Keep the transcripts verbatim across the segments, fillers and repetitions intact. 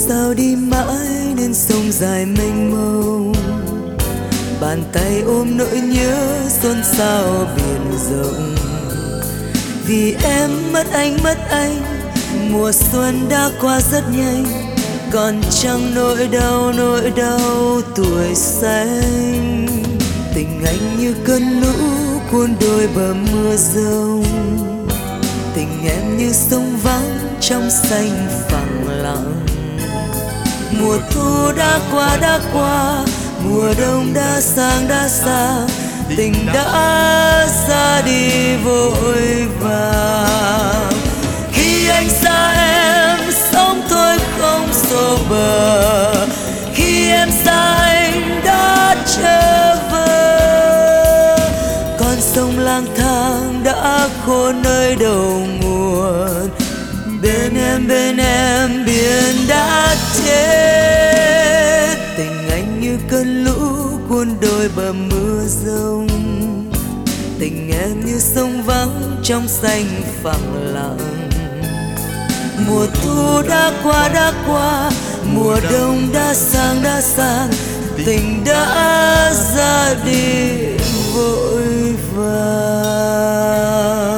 sao đi mãi nên sông dài mênh mông, bàn tay ôm nỗi nhớ xôn xao biển rộng. Vì em mất anh mất anh, mùa xuân đã qua rất nhanh, còn chẳng nỗi đau nỗi đau tuổi xanh. Tình anh như cơn lũ cuốn đôi bờ mưa rông, tình em như sông vắng trong xanh phẳng lặng. Mùa thu đã qua đã qua, mùa đông đã sang đã sang, tình đã ra đi vội vàng. Khi anh xa em sống thôi không xô bờ, khi em xa anh đã trở về. Con sông lang thang đã khô nơi đầu nguồn, bên em bên em biển đã chết. Tình anh như cơn lũ cuốn đôi bờ mưa rông, tình em như sông vắng trong xanh phẳng lặng. Mùa thu đã qua đã qua, mùa đông đã sang đã sang, tình đã ra đi vội vàng.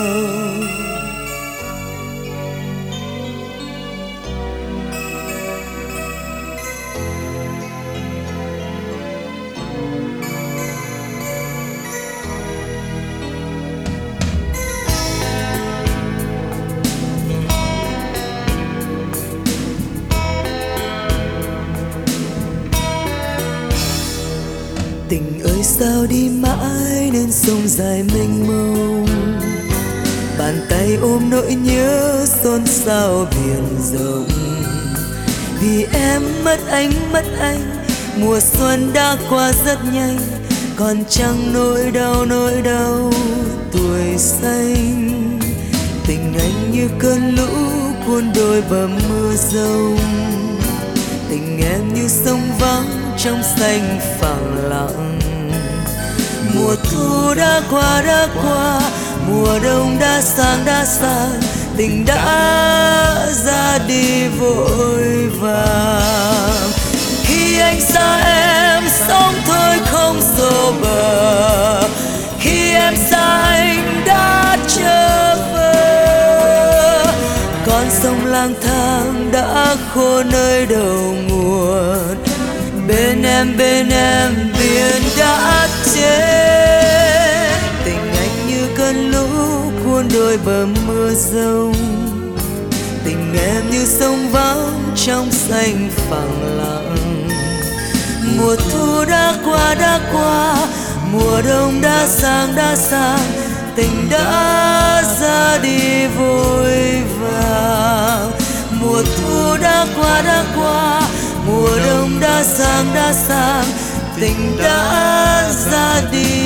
Tình ơi sao đi mãi nên sông dài mênh mông, bàn tay ôm nỗi nhớ xôn xao biển rộng. Vì em mất anh mất anh, mùa xuân đã qua rất nhanh, còn chẳng nỗi đau nỗi đau tuổi xanh. Tình anh như cơn lũ cuốn đôi bờ mưa rông, tình em như sông vắng trong xanh phẳng lặng. Mùa thu đã qua đã qua, mùa đông đã sang đã sang, tình đã ra đi vội vàng. Khi anh xa em sống thôi không xô bờ, khi em xa anh đã trở về. Con sông lang thang đã khô nơi đầu nguồn, bên em bên em biển đã chết. Tình anh như cơn lũ cuốn đôi bờ mưa rông, tình em như sông vắng trong xanh phẳng lặng. Mùa thu đã qua đã qua, mùa đông đã sang đã sang, tình đã ra đi vội vàng. Mùa thu đã qua đã qua, mùa đông đã sang đã sang, tình đã ra đi